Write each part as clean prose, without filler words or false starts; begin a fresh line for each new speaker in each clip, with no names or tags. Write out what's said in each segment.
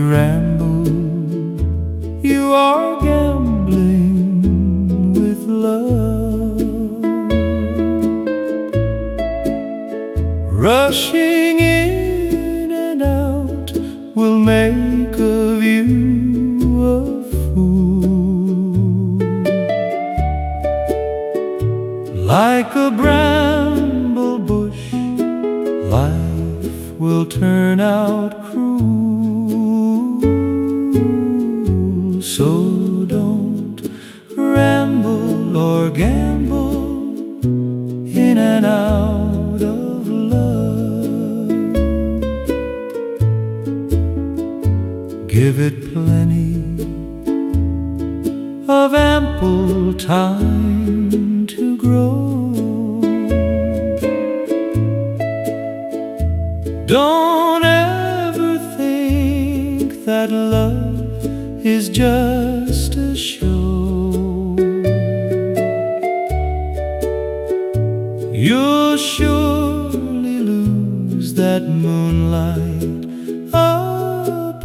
you ramble, you are gambling with love. Rushing in and out will make of you a fool. Like a bramble bush, life will turn out cruel. So don't ramble or gamble in and out of love. Give it plenty of ample time to grow. Don't ever think that love is just a show. You'll surely lose that moonlight up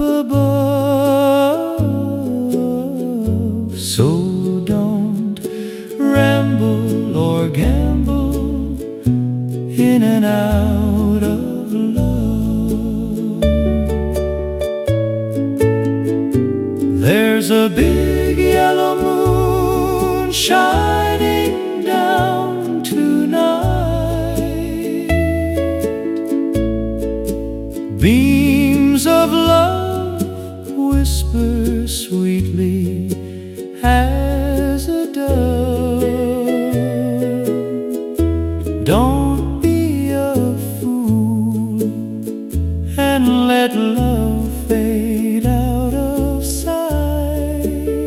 above. So don't ramble or gamble in and out of love. There's a big yellow moon shining down tonight. Beams of love whisper sweetly as a dove. Don't be a fool and let love fade out of sight.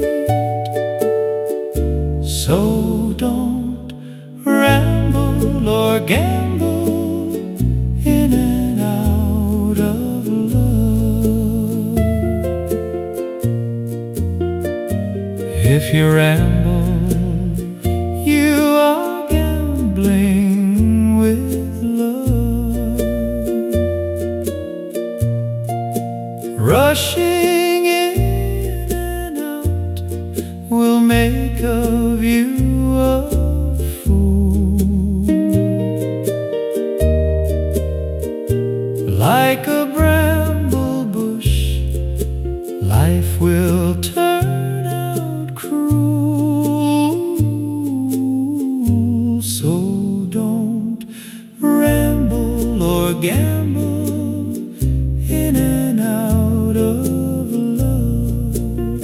So don't ramble or gamble in and out of love. If you ramble, you are gambling with love. Rushing in and out will make of you a fool. Like a bramble bush, life will turn out cruel. So don't ramble or gamble in and out of love.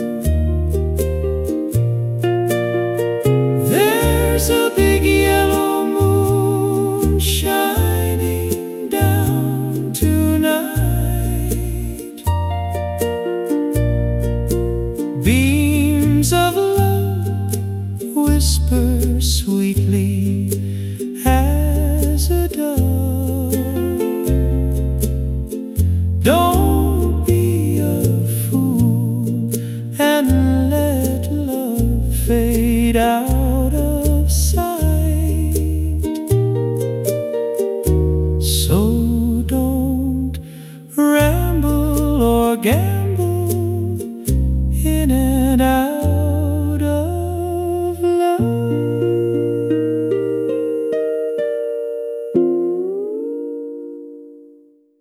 There's a big yellow moon shining down tonight. Beams of love whisper sweetly as a dove.